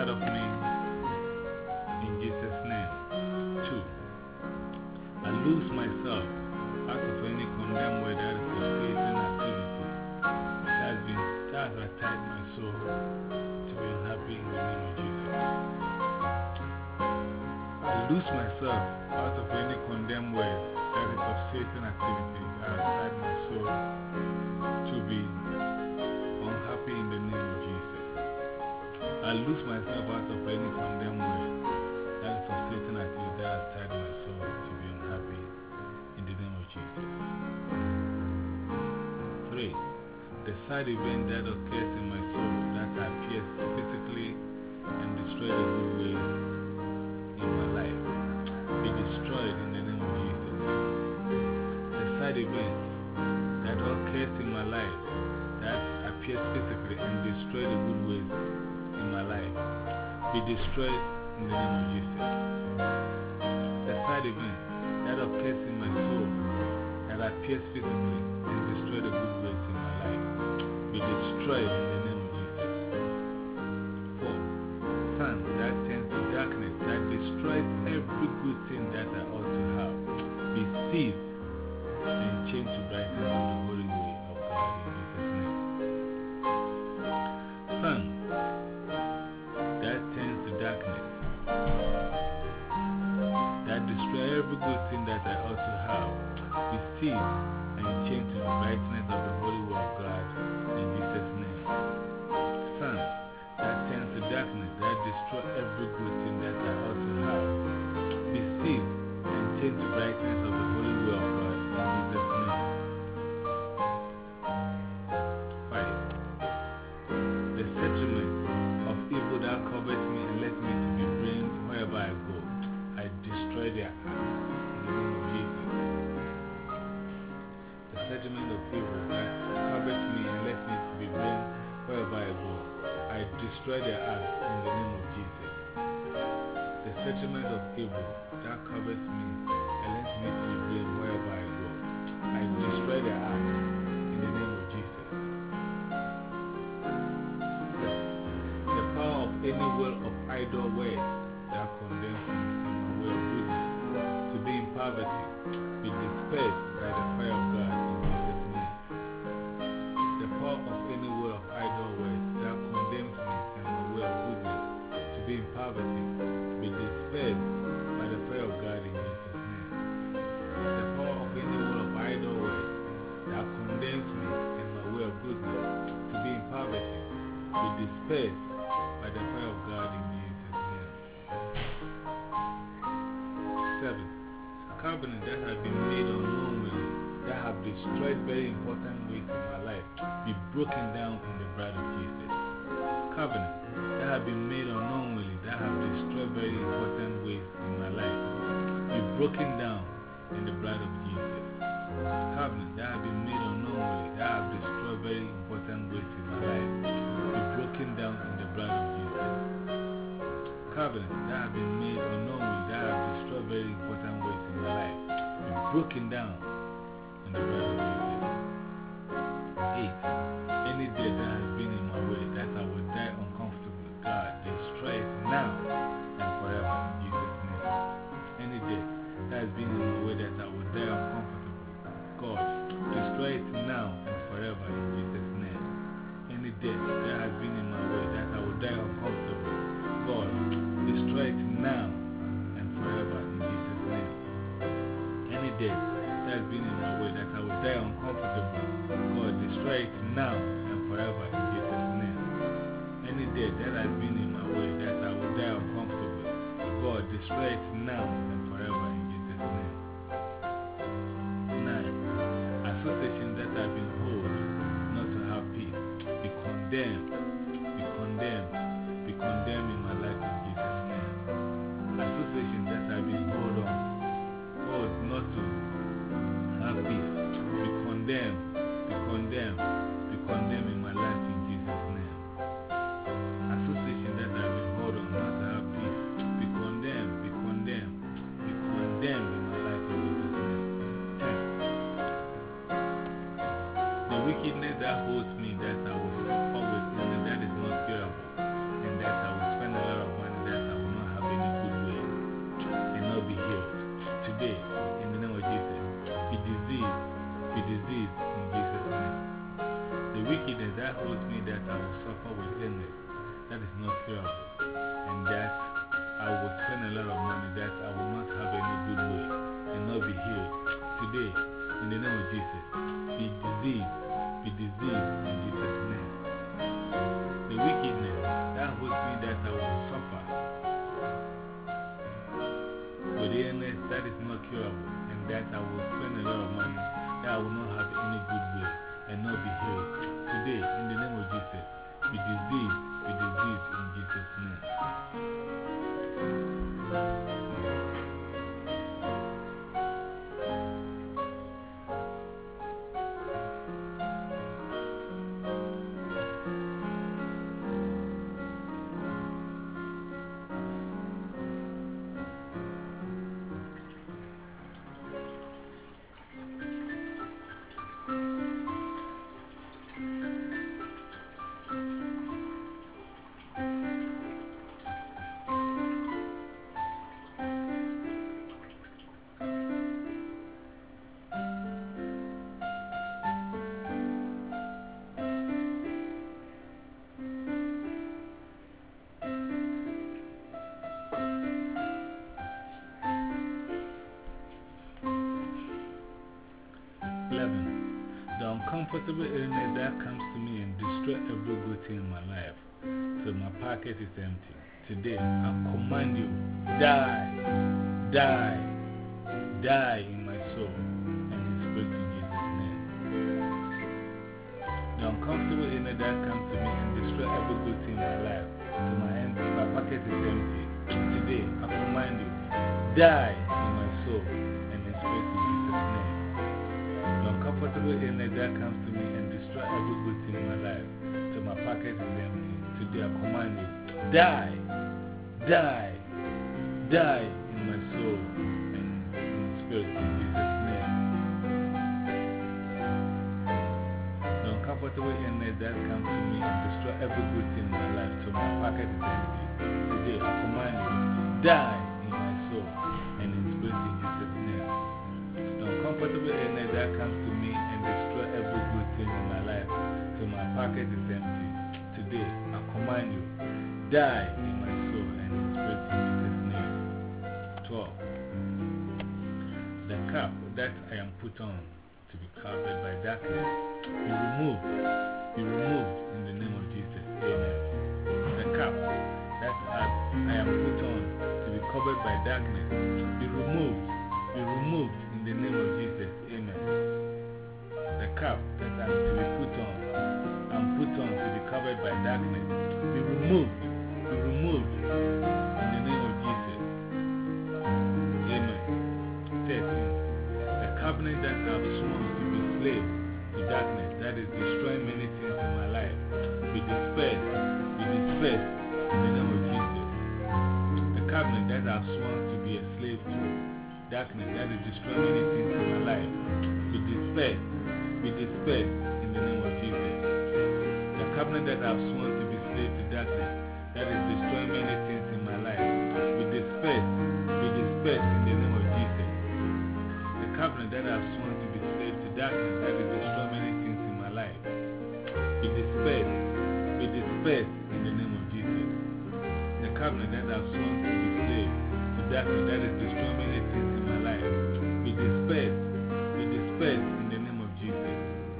inside of me in Jesus' name. 2. I lose myself out of any condemned way that is frustrating activity that has attacked my soul to be unhappy in the name of Jesus. I lose myself out of any condemned way that is of Satan activity that has attacked my soul to be unhappy in the name of Jesus. I lose myself out of any condemned way that is of Satan activity that has tied my soul to be unhappy in the name of Jesus. 3. The side event that occurs in my soul that appears physically and destroys the good ways in my life be destroyed in the name of Jesus. The side event that occurs in my life that appears physically and destroys the good ways in my life be destroyed in the name of Jesus. The side event that occurs in my soul that appears physically and destroys the good ways in my life be destroyed in the name of Jesus. 4. Sun that turns to darkness that destroys every good thing that I ought to have be seized and changed to brightness of the holy way of God in Jesus' name. Sun that turns to darkness that destroys every good thing that I ought to have be seized and changed to the brightness of the holy way of God in Jesus' name. Sun that turns to darkness that destroys every good thing that I ought to have be seized and changed to brightness of the holy way of God in Jesus' name. 5. The settlement of evil that covers me and lets me to be blamed wherever I go, I destroy their acts in the name of Jesus. The settlement of evil that covers me and lets me to be blamed wherever I go, I destroy their acts in the name of Jesus. The settlement of evil that covers me and lets me to be blamed wherever I go, I destroy their acts in the name of Jesus. 6. The power of any will of idle words that condemns me and my way of goodness to be in poverty be dispersed by the fire of God in Jesus' name. The power of any will of idle words that condemns me and my way of goodness to be in poverty be dispersed by the fire of God in Jesus' name. The power of any will of idle words that condemns me and my way of goodness to be in poverty be dispersed by the fire of God in Jesus' name. 7. Covenant that have been made unknowingly that have destroyed very important ways in my life be broken down in the blood of Jesus. Covenant that have been made unknowingly that have destroyed very important ways in my life be broken down in the blood of Jesus. Covenant that have been made unknowingly that have destroyed very important ways in my life be broken down in the blood of Jesus. Covenant that have been made unknowingly that have destroyed very important ways in my life be broken down in the blood of Jesus. 8. Any death that has been in my way that I will die uncomfortably, God, destroy it now and forever in Jesus' name. Any death that has been in my way that I will die uncomfortably, God, destroy it now and forever in Jesus' name. Any death that has been in my way that I will die uncomfortably, God, destroy it now and forever in Jesus' name. Any death that has been in my way that I will die uncomfortably, God, destroy it now and forever in Jesus' name. Any death that has been in my way that I will die uncomfortably, God, destroy it now and forever in Jesus' name. 9. Associations that have been held not to have peace be condemned, be condemned, be condemned in my life in Jesus' name. Associations that have been held not to have peace be condemned, be condemned, be condemned in my life in Jesus' name. Associations that have been held not to have peace be condemned, be condemned. that holds me that I will suffer with illness that is not curable, and that I will spend a lot of money that I will not have any good way and not be healed. Today, in the name of Jesus, be diseased in Jesus' name. The wickedness that holds me that I will suffer with illness that is not curable, and that I will spend a lot of money that I will not have any good way and not be healed. Today, in the name of Jesus, be diseased in Jesus' name. The uncomfortable illness that comes to me and destroys every good thing in my life, till my pocket is empty. Today, I command you, die in my soul and in spirit in Jesus' name. The uncomfortable illness that comes to me and destroys every good thing in my life, till my pocket is empty. Today, I command you, die in my soul and in spirit in Jesus' name. The uncomfortable illness that comes to me and destroys every good thing in my life, till my pocket is empty. Today I command you, die in my soul and in spirit in Jesus' name. The uncomfortable illness that comes to me and destroys every good thing in my life, till my pocket is empty. Today I command you, die in my soul and in spirit in Jesus' name. The uncomfortable illness that comes to me and destroys every good thing in my life till my pocket is empty. Today, I command you, die in my soul and in spirit in Jesus' name. 12. The cap that I am put on to be covered by darkness, be removed in the name of Jesus. Amen. The cap that I am put on to be covered by darkness, be removed in the name of Jesus. Amen. The cap that I'm to be put on to be covered by darkness, be removed in the name of Jesus. Amen. 13. The covenant that I've sworn to be slave to darkness, that is destroying many things in my life, be dispersed in the name of Jesus. The covenant that I've sworn to be a slave to darkness, that is destroying many things in my life, be dispersed in the name of Jesus. The covenant that I've sworn to be slave to darkness, that is destroying many things in my life, be dispersed in the name of Jesus. The covenant that I've sworn to be slave to darkness, that is destroying many things in my life, be dispersed in the name of Jesus. The covenant that I've sworn to be slave to darkness, that is destroying many things in my life, be dispersed in the name of Jesus.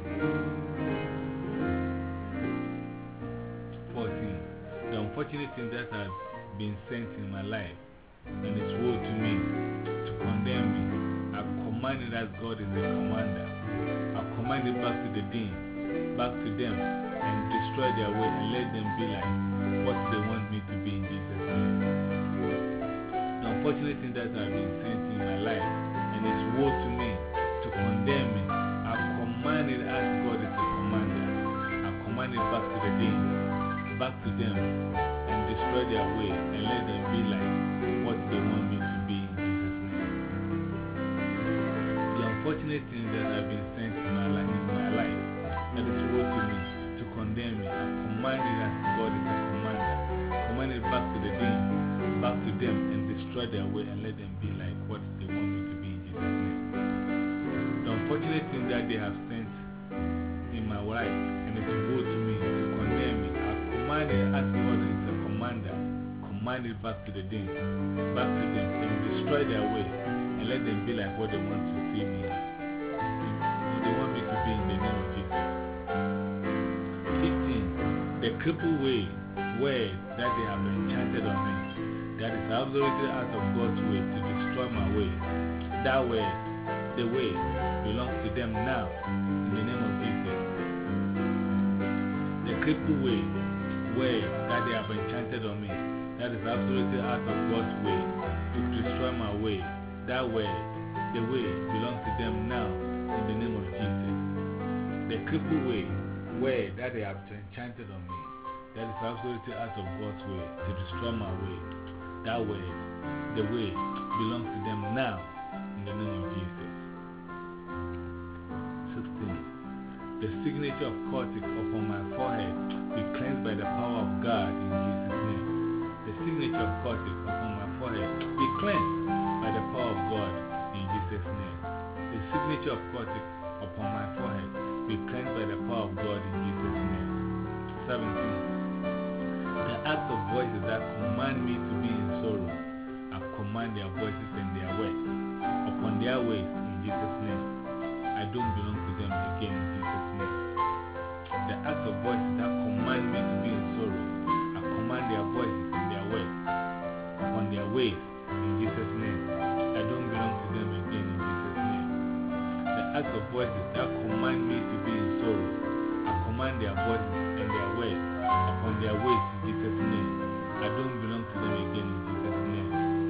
14. The unfortunate thing that has been sent in my life and is woe to me, to condemn me, I command it as God is a commander. I command it back to the dean, back to them, and destroy their way and let them be like what they want me to be in Jesus' name. The unfortunate thing that has been sent in my life and is woe to me, to condemn me, I command it as God is a commander. I command it back to the dean, back to them, and destroy their way and let them be like what they want me to be in Jesus' name. The unfortunate things that have been sent in my life that is woe to me, to condemn me, I command it as God is a commander. Command it back to the dean, back to them, and destroy their way and let them be like what they want me to be in Jesus' name. The unfortunate thing that they have sent in my life and it's woe to me, command it as God is a commander. Command it back to the them, and destroy their way, and let them be like what they want to see me. What they want me to be in the name of Jesus. 15. The crippled way, word that they have enchanted on me, that is absolutely out of God's way to destroy my way. That way, the way, belongs to them now, in the name of Jesus. The crippled way, word that they have enchanted on me, that is absolutely out of God's way to destroy my way. That way, the way, belongs to them now, in the name of Jesus. The crippled way, word that they have enchanted on me, that is absolutely out of God's way to destroy my way. That way, the way, belongs to them now, in the name of Jesus. 16. The signature of Cortic upon my forehead be cleansed by the power of God in Jesus' name. The signature of Cortic upon my forehead be cleansed by the power of God in Jesus' name. The signature of Cortic upon my forehead be cleansed by the power of God in Jesus' name. 17. The acts of voices that command me to be in sorrow, I command their voices and their works upon their ways in Jesus' name. I don't belong to them again in Jesus' name. The acts of voices that command me to be in sorrow, I command their voices and their works upon their ways in Jesus' name. I don't belong to them again in Jesus' name. The acts of voices that command me to be in sorrow, I command their voices and their works upon their ways in Jesus' name. I don't belong to them again in Jesus' name.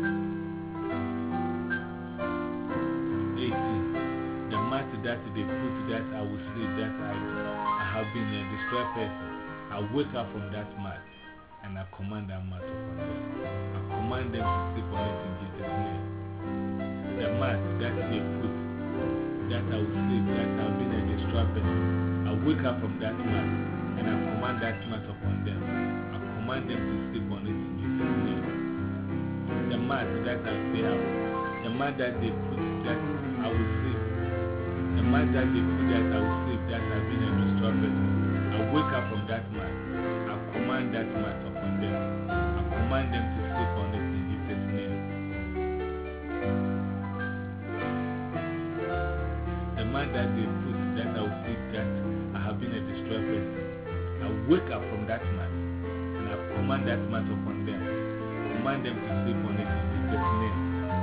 18. The mat that they put that I will sleep, that I have been a destroyed person, I wake up from that mat and I command that mat upon them. I command them to sleep on it in Jesus' name. The mat that they put that I will sleep, that I have been a destroyed person, I wake up from that mat and I command that mat upon them. I command them to sleep on it in Jesus' name. The mat that they have, the mat that they put that I will sleep, the mat that they put that I will sleep, that I've been a destroyed person, I wake up from that mat. I command that mat upon them. I command them to sleep on it in Jesus' name. The mat that they put that I will sleep, that I have been a destroyed person, I wake up from that mat and I command that mat upon them. Command them to sleep on it in Jesus' name.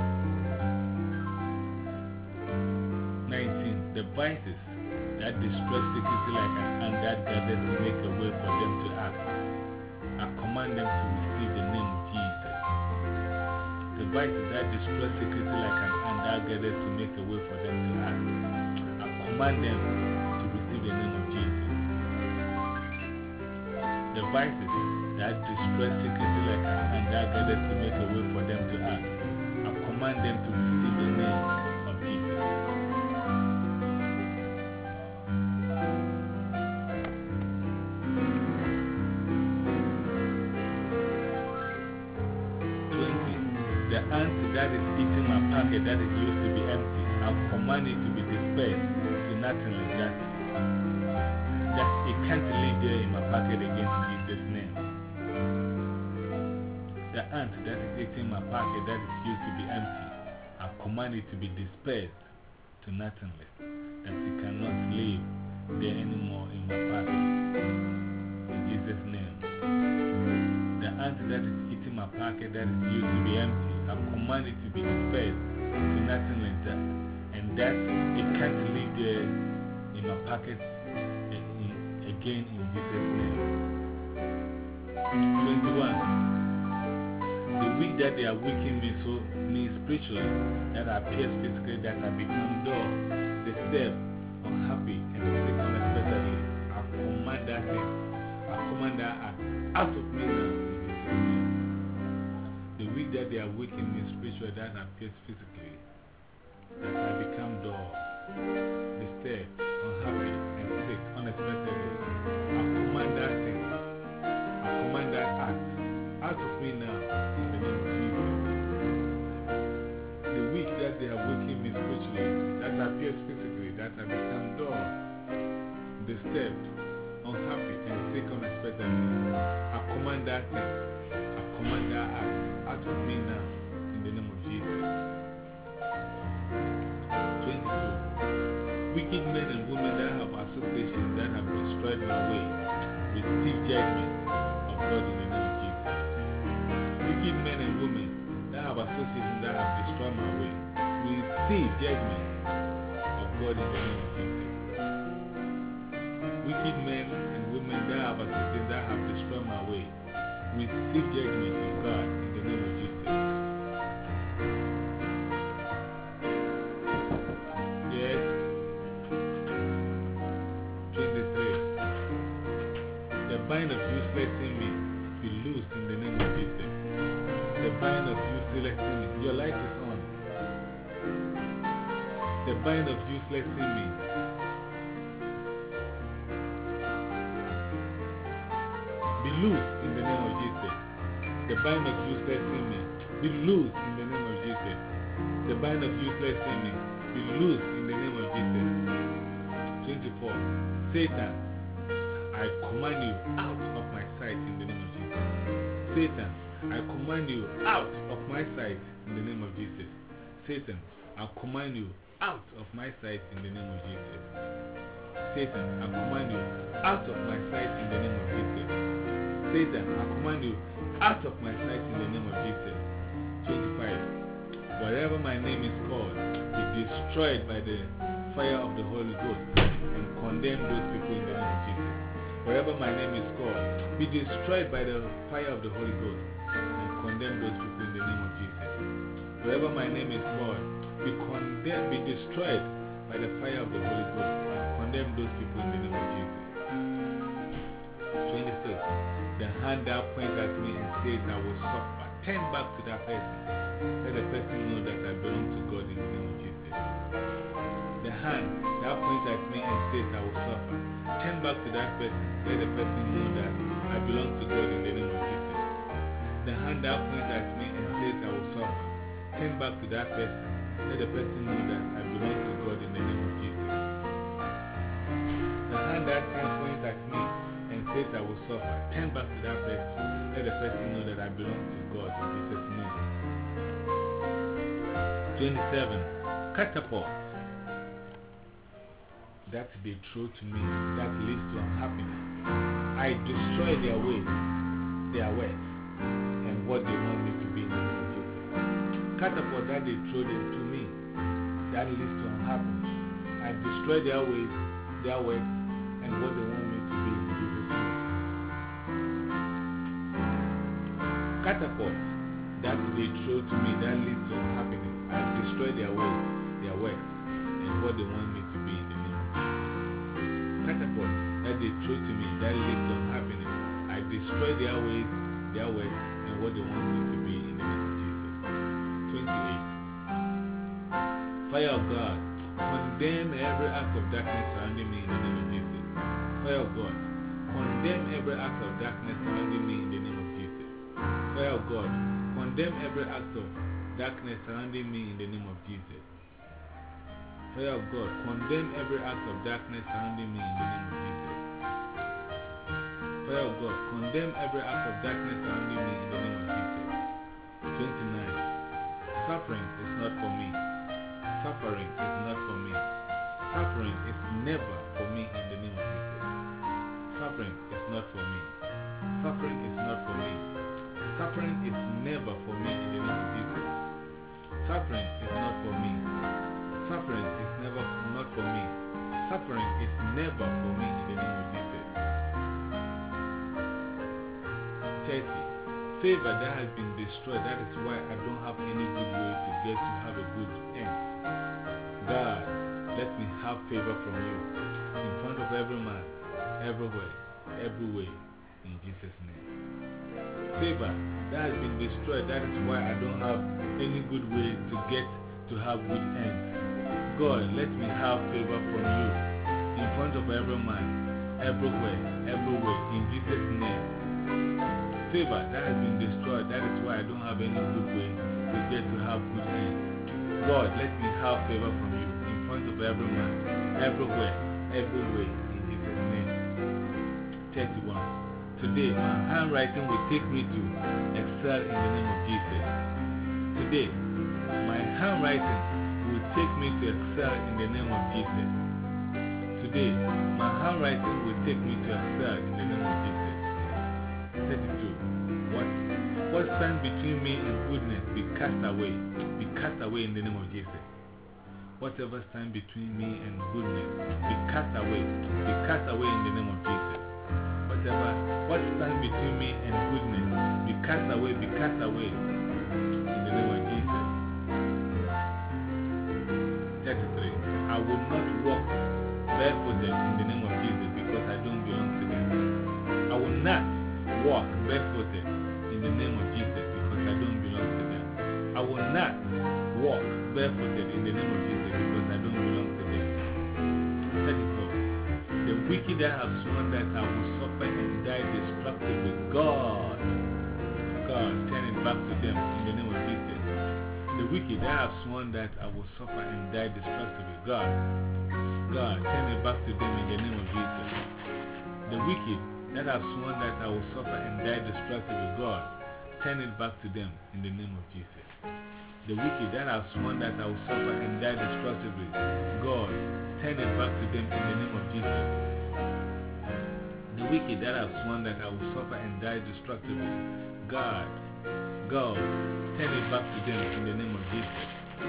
19. The vices that destroy secretly like an ant that gathers to make a way for them to act, I command them to receive the name of Jesus. The vices that destroy secretly like an ant that gathers to make a way for them to act, I command them to receive the name of Jesus. The vices that destroy secretly like an ant that gathers to make a way for them to act, I command them to receive the name of Jesus. 20. The ant that is eating my packet that is used to be empty, I command it to be dispersed to nothingness, that it can't live there in my pocket again in Jesus' name. The ant that is eating my pocket that is used to be empty, I command it to be dispersed to nothingness, that it cannot live there anymore in my pocket. In Jesus' name. The ant that is eating my pocket that is used to be empty, I command it to be dispersed to nothingness, and that it can't live there in my pocket again in Jesus' name. 21. The weak that they are weakening me spiritually, that appears physically, that I become dull, disturbed, unhappy, and sick unexpectedly, I command that thing, I command that act out of me now in Jesus' name. The weak that they are weakening me spiritually, that appears physically, that I become dull, disturbed, unhappy, and sick unexpectedly, I command that thing, I command that act out of me now in the name of Jesus. The weak that they are weakening me spiritually, that appears physically, that I become dull, disturbed, unhappy, and sick unexpectedly, I command that thing. I command that act out of me now in the name of Jesus. 22. Wicked men and women that have associations that have destroyed my way receive judgment of God in the name of Jesus. Wicked men and women that have associations that have destroyed my way receive judgment of God in the name of Jesus. Wicked men and women that have associations that have destroyed my way receive judgment of God in the name of Jesus. Yes. 23. The bind of useless in me be loosed in the name of Jesus. The bind of useless in me. Your light is on. The bind of useless in me be loosed in the name of Jesus. The bind of useless in me be loosed in the name of Jesus. The bind of useless in me be loosed in the name of Jesus. 24. Satan, I command you out of my sight in the name of Jesus. Satan, I command you out of my sight in the name of Jesus. Satan, I command you out of my sight in the name of Jesus. Satan, I command you out of my sight in the name of Jesus. Satan, I command you out of my sight in the name of Jesus. 25. Wherever my name is called, be destroyed by the fire of the Holy Ghost and condemn those people in the name of Jesus. Wherever my name is called, be destroyed by the fire of the Holy Ghost and condemn those people in the name of Jesus. Wherever my name is called, be destroyed by the fire of the Holy Ghost and condemn those people in the name of Jesus. 26. The hand that points at me and says I will suffer, turn back to that person. Let the person know that I belong to God in the name of Jesus. The hand that points at me and says I will suffer, turn back to that person. Let the person know that I belong to God in the name of Jesus. The hand that points at me and says I will suffer, turn back to that person. Let the person know that I belong to God in the name of Jesus. The hand that points at me and says I will suffer, turn back to that person. Let the person know that I belong to God in Jesus' name. 27. Catapult that they throw to me that leads to unhappiness. I destroy their ways, their works, and what they want me to be in the name of Jesus. Catapult that they throw them to me that leads to unhappiness. I destroy their ways, their works, and what they want me to be in Jesus' name. Catapult that they throw to me that leads to unhappiness. I destroy their ways, their works, and what they want me to be in the name of Jesus. Catapult that they throw to me that leads to unhappiness. I destroy their ways, their works, and what they want me to be in the name of Jesus. 28. Fire of God, condemn every act of darkness surrounding me in the name of Jesus. Fire of God, condemn every act of darkness surrounding me in the name of Jesus. Fire of God, condemn every act of darkness surrounding me in the name of Jesus. Fire of God, condemn every act of darkness surrounding me in the name of Jesus. Fire of God, condemn every act of darkness surrounding me in the name of Jesus. 29. Suffering is not for me. Suffering is not for me. Suffering is never for me in the name of Jesus. Suffering is not for me. Suffering is not for me. Suffering is never for me in the name of Jesus. Suffering is not for me. Suffering is never not for me. Suffering is never for me in the name of Jesus. 30. Favor that has been destroyed, that is why I don't have any good way to get to have a good end. God, let me have favor from you in front of every man, everywhere, every way, in Jesus' name. Favor that has been destroyed, that is why I don't have any good way to get to have good ends. God, let me have favor from you in front of every man, everywhere, everywhere, in Jesus' name. Favor that has been destroyed, that is why I don't have any good way to get to have good ends. God, let me have favor from you in front of every man, everywhere, every way, in Jesus' name. 31. Today, my handwriting will take me to excel in the name of Jesus. Today, my handwriting will take me to excel in the name of Jesus. Today, my handwriting will take me to excel in the name of Jesus. 32. What stands between me and goodness be cast away. Be cast away in the name of Jesus. Whatever stands between me and goodness be cast away. Be cast away in the name of Jesus. What stands between me and goodness be cast away. Be cast away in the name of Jesus. 33. I will not walk barefooted in the name of Jesus because I don't belong to them. I will not walk barefooted in the name of Jesus because I don't belong to them. I will not walk barefooted in the name of Jesus because I don't belong to them. 34. The wicked that have sworn that I will suffer and die destructively, God, turn it back to them in the name of Jesus. The wicked that have sworn that I will suffer and die destructively, God, turn it back to them in the name of Jesus. The wicked that have sworn that I will suffer and die destructively, God, turn it back to them in the name of Jesus. The wicked that have sworn that I will suffer and die destructively, God, turn it back to them in the name of Jesus. The wicked that have sworn that I will suffer and die destructively, God, turn it back to them in the name of Jesus.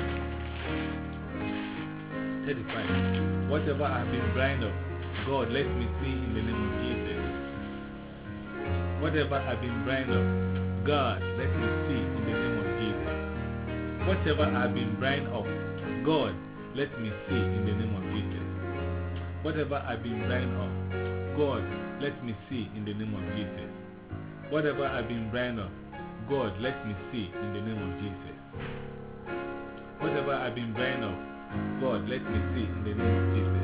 35. Whatever I have been blind of, God, let me see in the name of Jesus. Whatever I have been blind of, God, let me see in the name of Jesus. Whatever I have been blind of, God, let me see in the name of Jesus. Whatever I have been blind of, God, let me see in the name of Jesus. Whatever I have been blind of, God, let me see in the name of Jesus. Whatever I have been blind of, God, let me see in the name of Jesus.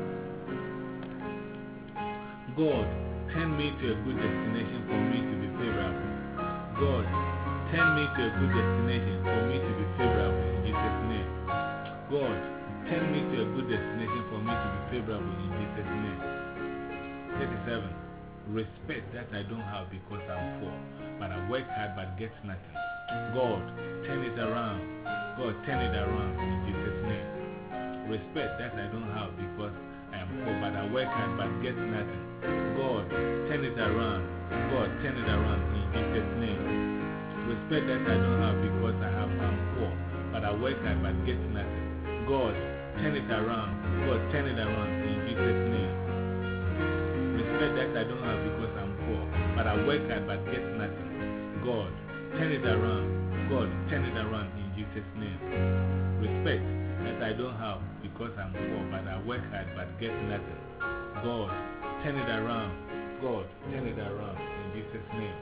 God, turn me to a good destination for me to be favorable. God, turn me to a good destination for me to be favorable in Jesus' name. God, turn me to a good destination for me to be favorable in Jesus' name. 37. Respect that I don't have because I'm poor, but I work hard but get nothing. God, turn it around. God, turn it around in Jesus' name. Respect that I don't have because I am poor, but I work hard but get nothing. God, turn it around. God, turn it around in Jesus' name. Respect that I don't have because I'm poor, but I work hard but get nothing. God, turn it around. God, turn it around in Jesus' name. Respect that I don't have because I'm poor, but I work hard but get nothing. God, turn it around. God, turn it around in Jesus' name. Respect that I don't have because I'm poor, but I work hard but get nothing. God, turn it around. God, turn it around in Jesus' name.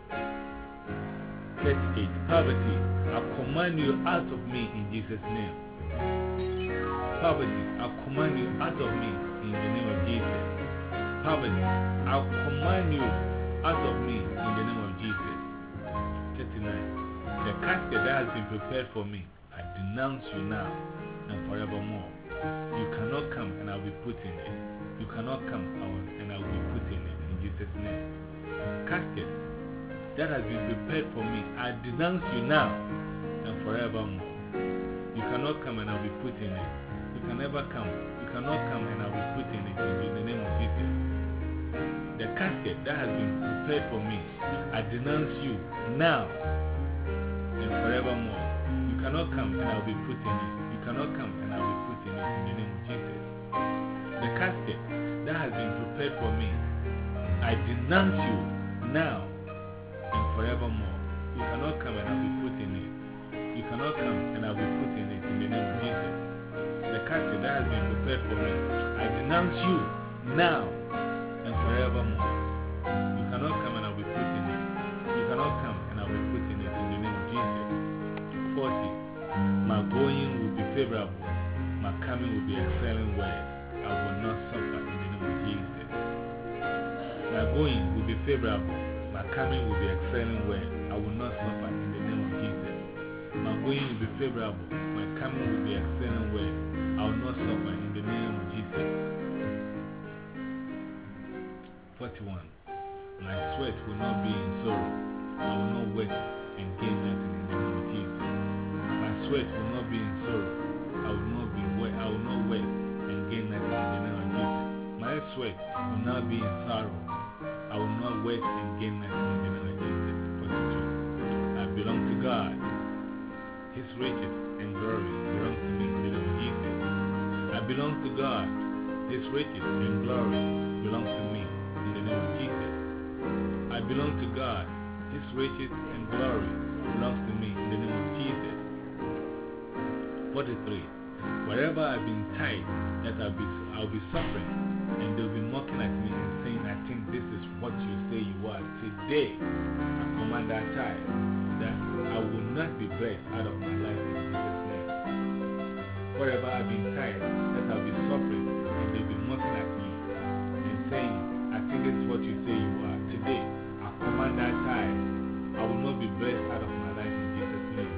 38. Poverty, I command you out of me in Jesus' name. Poverty, I command you out of me in the name of Jesus. Poverty, I command you out of me in the name of Jesus. 39. The casket that has been prepared for me, I denounce you now and forevermore. You cannot come and I will be put in it. You cannot come and I will be put in it in Jesus' name. Casket that has been prepared for me, I denounce you now and forevermore. You cannot come and I will be put in it. You can never come. You cannot come and I will be put in it in the name of Jesus. The casket that has been prepared for me, I denounce you now and forevermore. You cannot come and I will be put in it. You cannot come and I will be put in it in the name of Jesus. The casket that has been prepared for me, I denounce you now and forevermore. You cannot come and I will be put in it. You cannot come and I will be put in it in the name of Jesus. The casket that has been prepared for me, I denounce you now and forevermore. You cannot come and I will be put in it. You cannot come and I will be put in it in the name of Jesus. 40. My going will be favorable. My coming will be excelling well. I will not suffer in the name of Jesus. My going will be favorable. My coming will be excelling well. I will not suffer in the name of Jesus. My going will be favorable. My coming will be excelling well. I will not suffer in the name of Jesus. 41. My sweat will not be in sorrow. I will not wet and gain nothing in the name of Jesus. My sweat will not be in sorrow. I will not wet and gain nothing in the name of Jesus. My sweat will not be in sorrow. I will not wet and gain nothing in the name of Jesus. 42. I belong to God. His riches and glory belong to me in the name of Jesus. I belong to God. His riches and glory belong to me in the name of Jesus. I belong to God. His riches and glory belongs to me in the name of Jesus. 43. Wherever I've been tied, that I'll be suffering, and they'll be mocking at me and saying, I think this is what you say you are. Today, I command that tie, that I will not be blessed out of my life in Jesus' name. Wherever I've been tied, that I'll be suffering, and they'll be mocking at me and saying, I think this is what you say you are. Today, I command that tie. I will not be blessed out of my life in Jesus' name.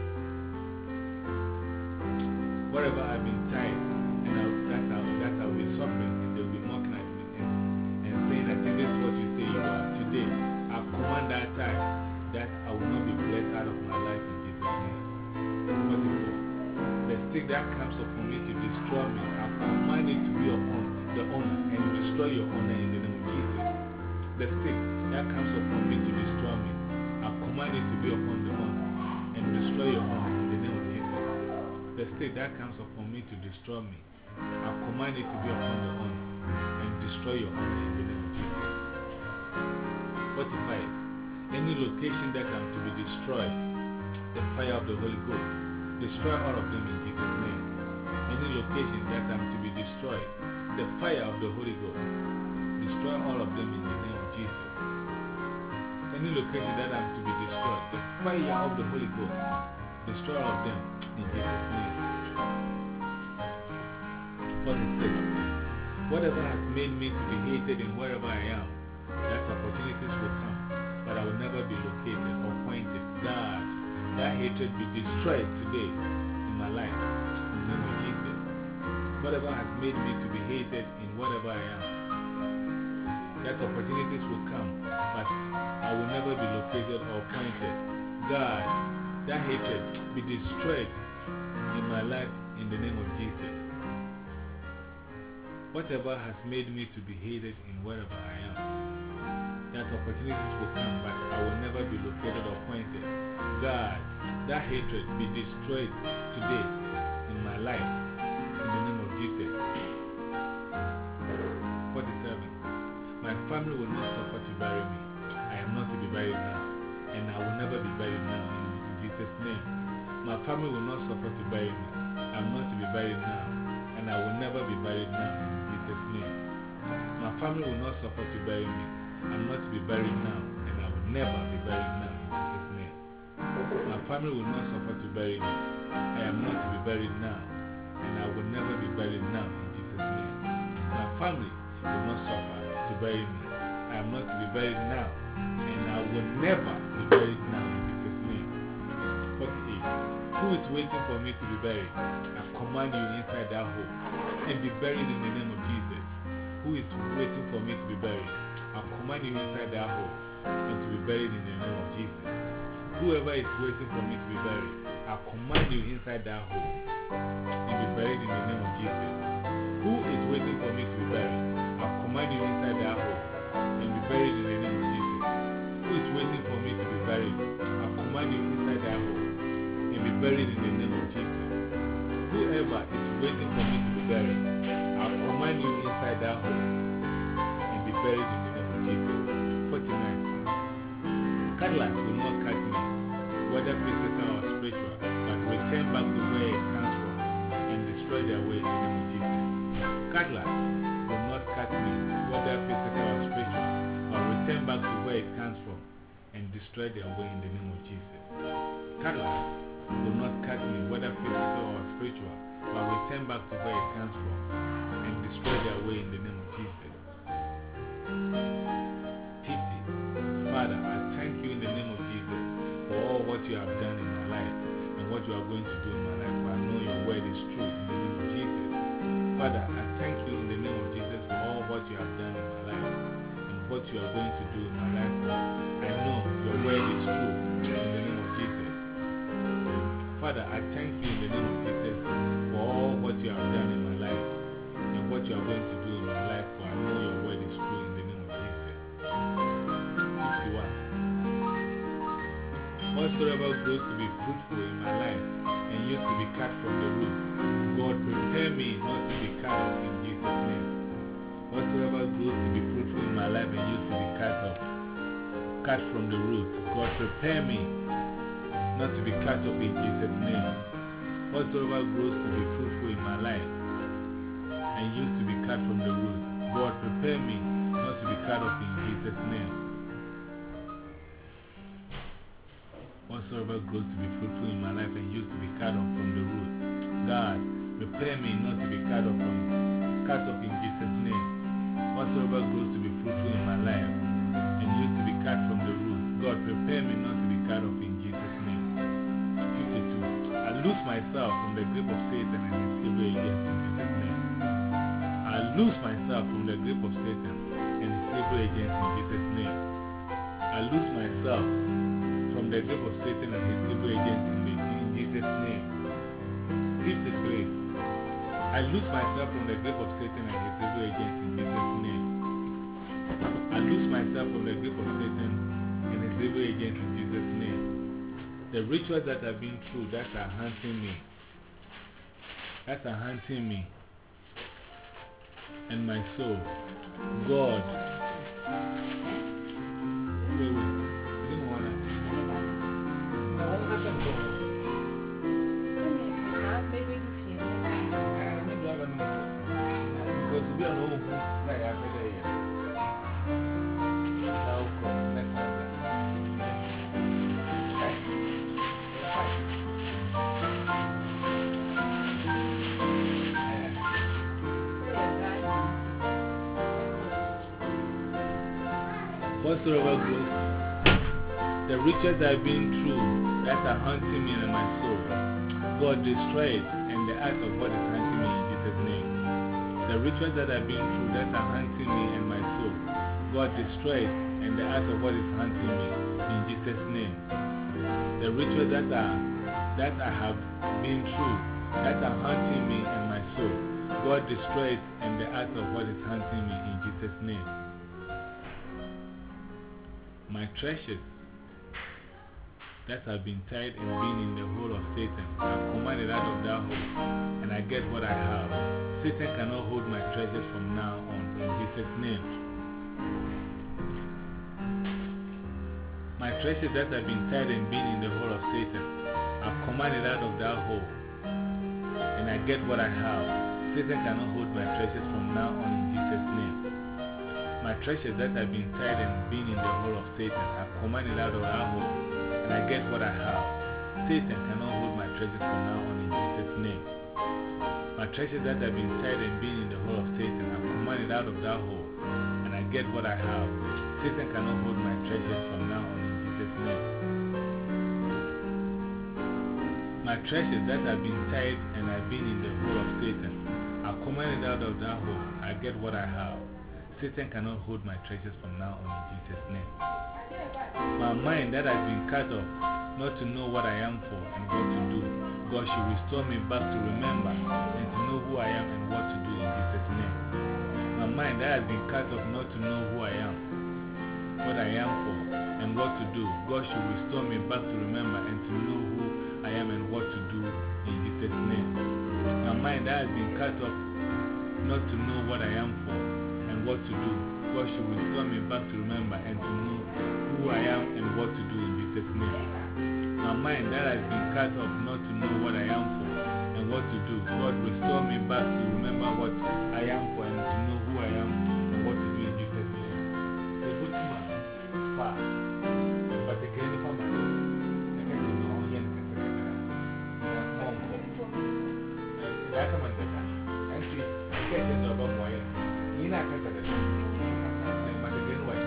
Wherever I've been tied, and that I'll be suffering, and they'll be mocking at me and saying, I think this is what you say you are. Today, I command that tie, that I will not be blessed out of my life in Jesus' name. 44. The stick that comes upon me to destroy me, I command it to be upon the owner and destroy your owner in the name of Jesus. The stick that comes upon me to destroy me, I command it to be upon the owner and destroy your owner in the name of Jesus. The stick that comes upon me to destroy me, I command it to be upon the owner and destroy your owner in the name of Jesus. 45. Any location that I'm to be destroyed, the fire of the Holy Ghost, destroy all of them in Jesus' name. Any location that I'm to be destroyed, the fire of the Holy Ghost, destroy all of them in the name of Jesus. Any location that I'm to be destroyed, the fire of the Holy Ghost, destroy all of them in Jesus' name. 46. Whatever has made me to be hated in wherever I am, that opportunities will come, but I will never be located or pointed. God, that hatred be destroyed today in my life in the name of Jesus. Whatever has made me to be hated in whatever I am, that opportunities will come, but I will never be located or pointed. God, that hatred be destroyed in my life in the name of Jesus. Whatever has made me to be hated in wherever I am, that opportunities will come, but I will never be located or pointed. God, that hatred be destroyed today in my life in the name of Jesus. 47. My family will not suffer to bury me. I am not to be buried now, and I will never be buried now in Jesus' name. My family will not suffer to bury me. I am not to be buried now, and I will never be buried now in Jesus' name. My family will not suffer to bury me. I am not to be buried now, and I will never be buried now in Jesus' name. My family will not suffer to bury me. I am not to be buried now, and I will never be buried now in Jesus' name. My family will not suffer to bury me. I am not to be buried now, and I will never be buried now in Jesus' name. 48. Who is waiting for me to be buried? I command you inside that hole and be buried in the name of Jesus. Who is waiting for me to be buried? I command you inside that hole and to be buried in the name of Jesus. Whoever is waiting for me to be buried, I command you inside that hole and be buried in the name of Jesus. Who is waiting for me to be buried? I command you inside that hole and be buried in the name of Jesus. Who is waiting for me to be buried? I command you inside that hole and be buried in the name of Jesus. Whoever is waiting for me to be buried, I command you inside that hole and be buried in the name of Jesus. 49. Cutlass will not cut me, whether physical or spiritual, but return back to where it comes from and destroy their way in the name of Jesus. Cutlass will not cut me, whether physical or spiritual, but return back to where it comes from and destroy their way in the name of Jesus. Cutlass will not cut me, whether physical or spiritual, but return back to where it comes from and destroy their way in the name of Jesus. 50. Father, I thank you in the name of Jesus for all what you have done in my life and what you are going to do in my life. For I know your word is true in the name of Jesus. Father, I thank you in the name of Jesus for all what you have done in my life and what you are going to do in my life for. I know your word is true in the name of Jesus. Father, I thank you in the name of Jesus for all what you have done in my life and what you are going to do in my life, for I know your word is true in the name of Jesus. 51. Whatsoever grows to be fruitful in my life and used to be cut from the root, God prepare me not to be cut off in Jesus' name. Whatsoever grows to be fruitful in my life and used to be cut from the root, God prepare me not to be cut off in Jesus' name. Whatsoever grows to be fruitful in my life and used to be cut from the root, God prepare me not to be cut off in Jesus' name. Whatsoever grows to be fruitful in my life and used to be cut off from the root, God prepare me not to be cut off in Jesus' name. Whatsoever grows to be fruitful in my life and used to be cut from the root, God prepare me not to be cut off in Jesus' name. 52. I loose myself from the grip of Satan and his evil agents in Jesus' name. I loose myself from the grip of Satan and his evil agents in Jesus' name. I loose myself from the grip of Satan and his evil agents in Jesus' name. 53. I loose myself from the grip of Satan and his evil agents in Jesus' name. I loose myself from the grip of Satan and his evil agents in Jesus' name. The rituals that have been through that are hunting me, and my soul, God. Because we are no like I said, whatsoever grows, the riches I've been through that are hunting me and my soul, God destroy it and the act of what is hunting me in Jesus' name. The rituals that I've been through that are hunting me and my soul, God destroy it and the act of what is hunting me in Jesus' name. The rituals that I have been through that are hunting me and my soul, God destroy it and the act of what is hunting me in Jesus' name. My treasures that have been tied and been in the hole of Satan are commanded out of that hole, and I get what I have. Satan cannot hold my treasures from now on in Jesus' name. My treasures that have been tied and been in the hole of Satan are commanded out of that hole, and I get what I have. Satan cannot hold my treasures from now on in Jesus' name. My treasures that have been tied and been in the hole of Satan are commanded out of that hole, and I get what I have. Satan cannot hold my treasures from now on in Jesus' name. My treasures that have been tied and been in the hole of Satan are commanded out of that hole, and I get what I have. Satan cannot hold my treasures from now on in Jesus' name. My treasures that have been tied and have been in the hole of Satan are commanded out of that hole. I get what I have. Satan cannot hold my treasures from now on in Jesus' name. My mind that has been cut off, not to know what I am for and what to do, God should restore me back to remember and to know who I am and what to do in Jesus' name. My mind that has been cut off, not to know who I am, what I am for and what to do, God should restore me back to remember and to know who I am and what to do in Jesus' name. My mind that has been cut off, not to know what I am for and what to do, God should restore me back to remember and to know who I am and what to do in Jesus' name. My mind that has been cut off, not to know what I am for and what to do, God restore me back to remember what I am for and to know who I am and what to do in Jesus' name. The good man, far, but the kind of man, I can't know how young can say that. I come and say that. I see, I can't know about why. You know, I can't say that. But again, why?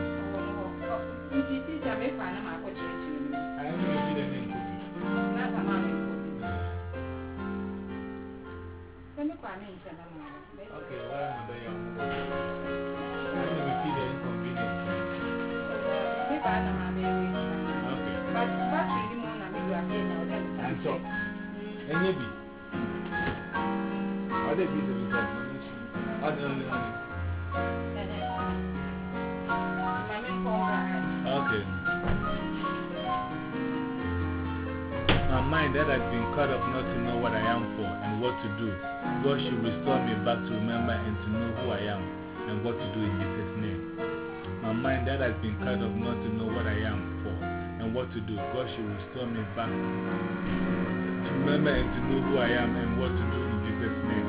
I am going to be the name cookie. Not a man cookie. Okay, why am I young? I am going to be the inconvenience. But battery the more na me you are here now then and so any be other piece of it okay. My mind that has been cut off not to know what I am for and what to do, God should restore me back to remember and to know who I am and what to do in Jesus' name. My mind that has been cut off not to know what I am for and what to do, God should restore me back to remember and to know who I am and what to do in Jesus' name.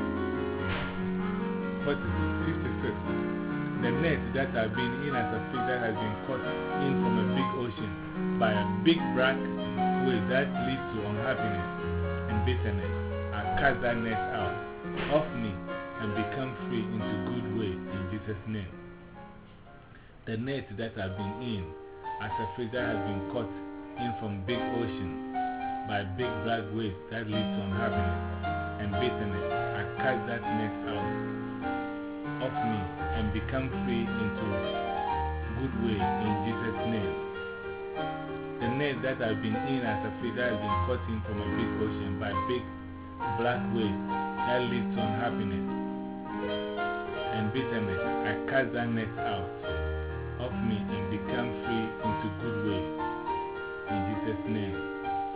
56. The net that I've been in as a fish that has been caught in from a big ocean by a big black wave that leads to unhappiness and bitterness, I cast that net out of me and become free into good way in Jesus' name. The net that I've been in as a fish that has been caught in from big ocean by big black waves that lead to unhappiness and bitterness, I cast that net out of me and become free into good way in Jesus' name. The net that I've been in as a fish that has been caught in from a big ocean by big black waves that lead to unhappiness and bitterness, I cast that net out of me and become free into good way in Jesus' name.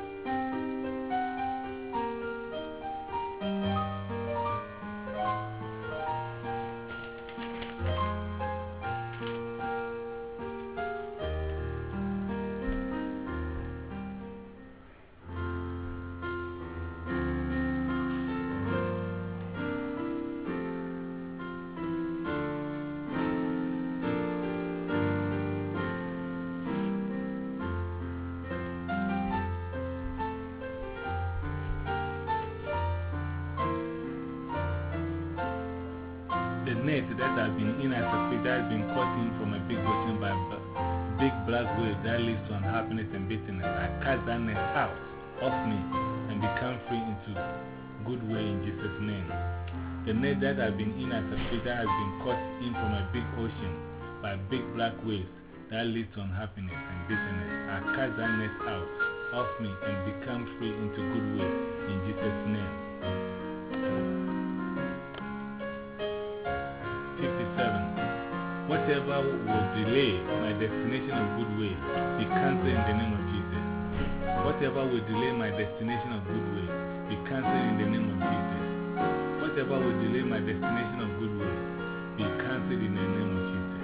The net that I've been in as a fish that has been caught in from a big ocean by a big black wave that leads to unhappiness and bitterness, I cast that net out of me and become free into good way in Jesus' name. The net that I've been in as a fish that has been caught in from a big ocean by big black waves that lead to unhappiness and bitterness, I cast that net out of me and become free into good way in Jesus' name. 57. Whatever will delay my destination of good way, be cancelled in the name of Jesus. Whatever will delay my destination of good way, be cancelled in the name of Jesus. Whatever will delay my destination of good way, be cancelled in the name of Jesus.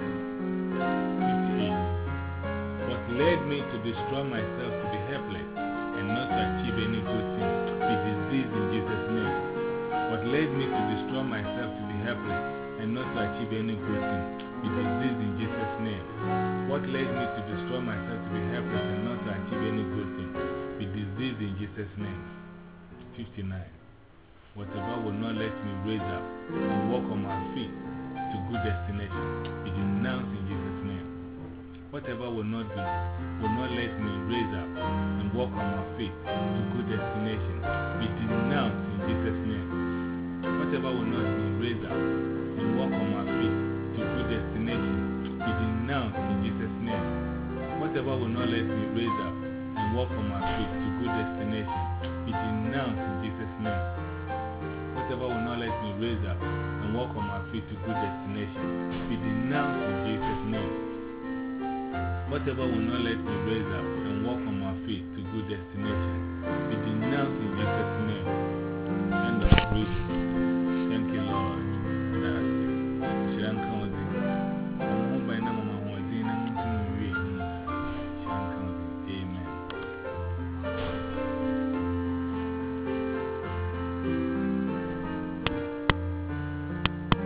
58. What led me to destroy myself to be helpless and not to achieve any good thing, be diseased in Jesus' name. What led me to destroy myself to be helpless and not to achieve any good thing, be diseased in Jesus' name. What led me to destroy myself to be helpless and not to achieve any good thing, be diseased in Jesus' name. 59. Whatever will not let me raise up and walk on my feet to good destination, be denounced in Jesus' name. Whatever will not let me raise up and walk on my feet to good destination, be denounced in Jesus' name. Whatever will not let me raise up and walk on my feet to good destination, be denounced in Jesus' name. Whatever will not let me raise up and walk on my feet to good destination, be denounced in Jesus' name. Whatever will not let me raise up and walk on my feet to good destination, be denounced in Jesus' name. Whatever will not let me raise up and walk on my feet to good destination, be